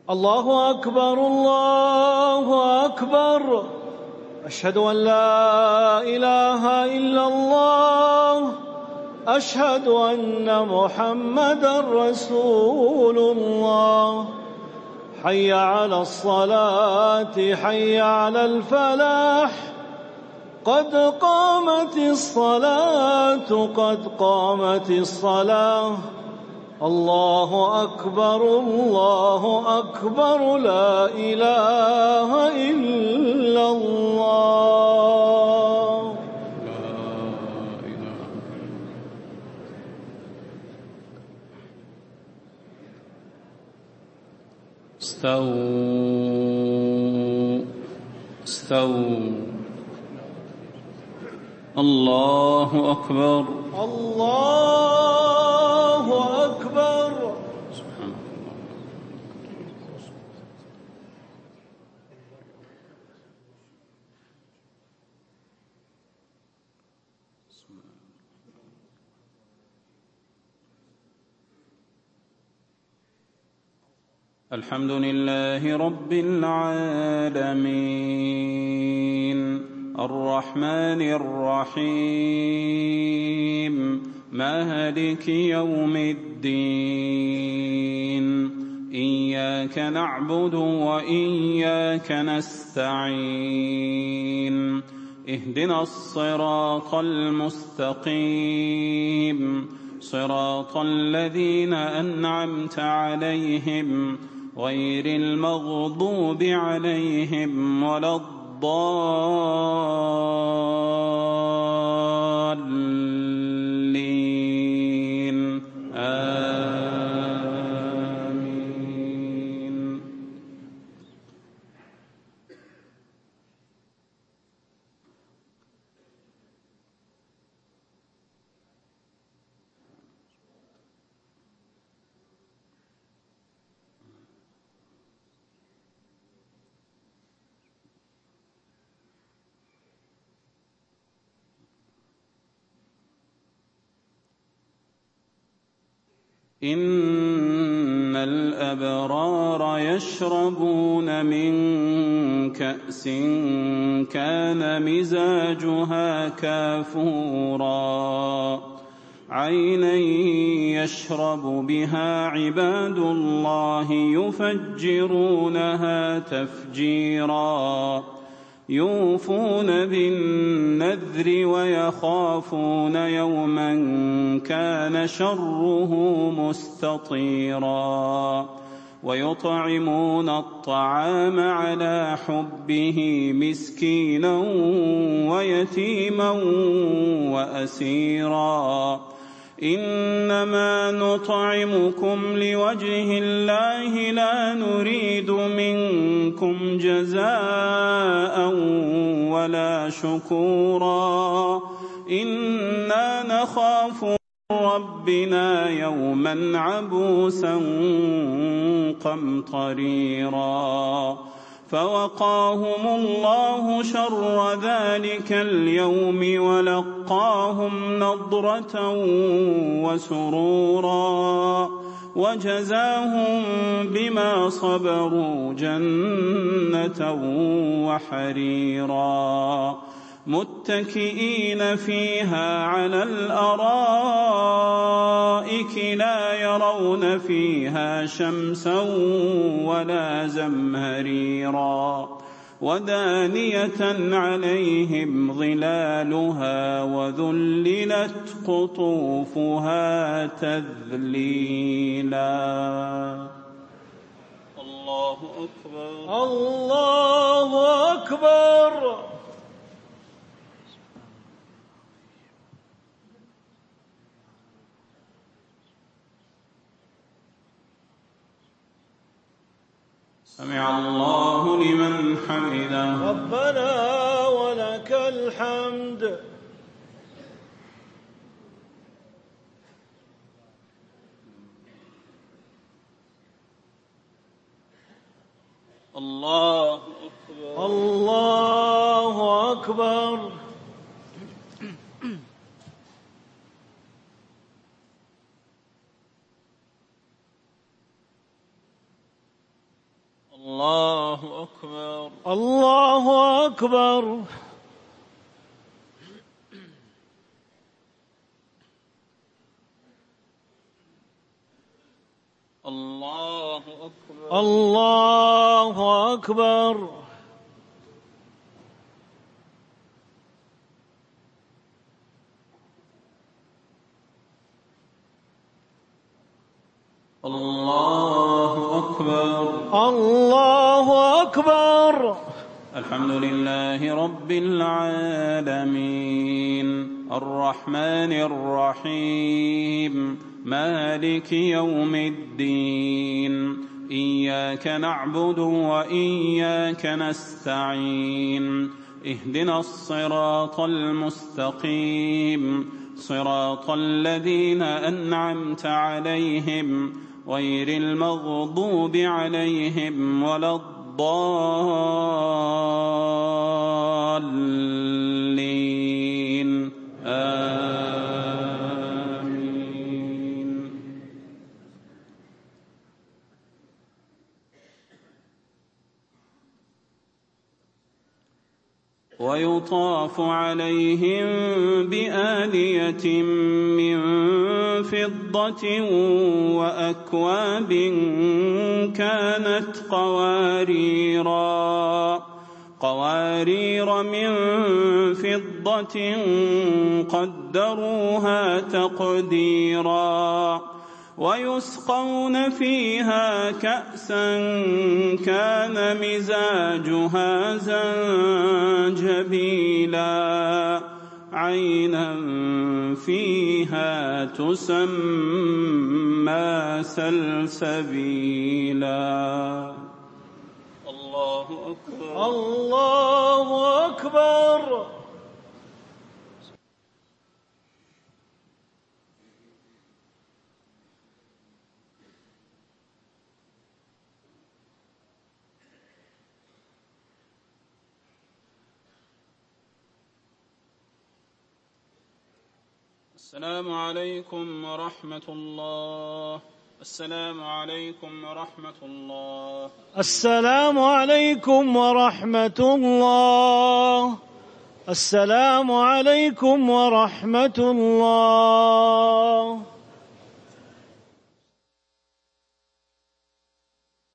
الله أكبر الله أكبر. أشهد أن لا إله إلا الله. أشهد أن محمدا رسول الله. حي على الصلاة حي على الفلاح. قد قامت الصلاة قد قامت الصلاة. الله أكبر الله أكبر. لا إله إلا الله. استووا. الله أكبر الله أكبر. سبحان الله. الحمد لله رب العالمين الرحمن الرحيم مالك يوم الدين إياك نعبد وإياك نستعين اهدنا الصراط المستقيم صراط الذين أنعمت عليهم غير المغضوب عليهم ولا الضالين آمين. إن الأبرار يشربون من كأس كان مزاجها كافورا عينا يشرب بها عباد الله يفجرونها تفجيرا يوفون بالنذر ويخافون يوما كان شره مستطيرا ويطعمون الطعام على حبه مسكينا ويتيما وأسيرا إنما نطعمكم لوجه الله لا نريد منكم جزاء ولا شكورا إنا نخاف ربنا يوما عبوسا قمطريرا فوقاهم الله شر ذلك اليوم ولقاهم نضرة وسرورا وجزاهم بما صبروا جنة وحريرا متكئين فيها على الأرائك لا يرون فيها شمسا ولا زمهريرا ودانية عليهم ظلالها وذللت قطوفها تذليلا. الله أكبر الله أكبر. سمع الله لمن حمده. ربنا ولك الحمد. الله أكبر الله أكبر. الله أكبر. الله أكبر. الله أكبر. الله أكبر. الله أكبر. الله أكبر. الحمد لله رب العالمين الرحمن الرحيم مالك يوم الدين إياك نعبد وإياك نستعين اهدنا الصراط المستقيم صراط الذين أنعمت عليهم غير المغضوب عليهم ولا الضالين آمين. ويطاف عليهم بآنية من فضة وأكواب كانت قوارير من فضة قدروها تقديرا ويسقون فيها كأسا كان مزاجها زنجبيلا عينا فيها تسمى سلسبيلا. الله أكبر. الله أكبر. السلام عليكم ورحمة الله. السلام عليكم ورحمة الله. السلام عليكم ورحمة الله. السلام عليكم ورحمة الله.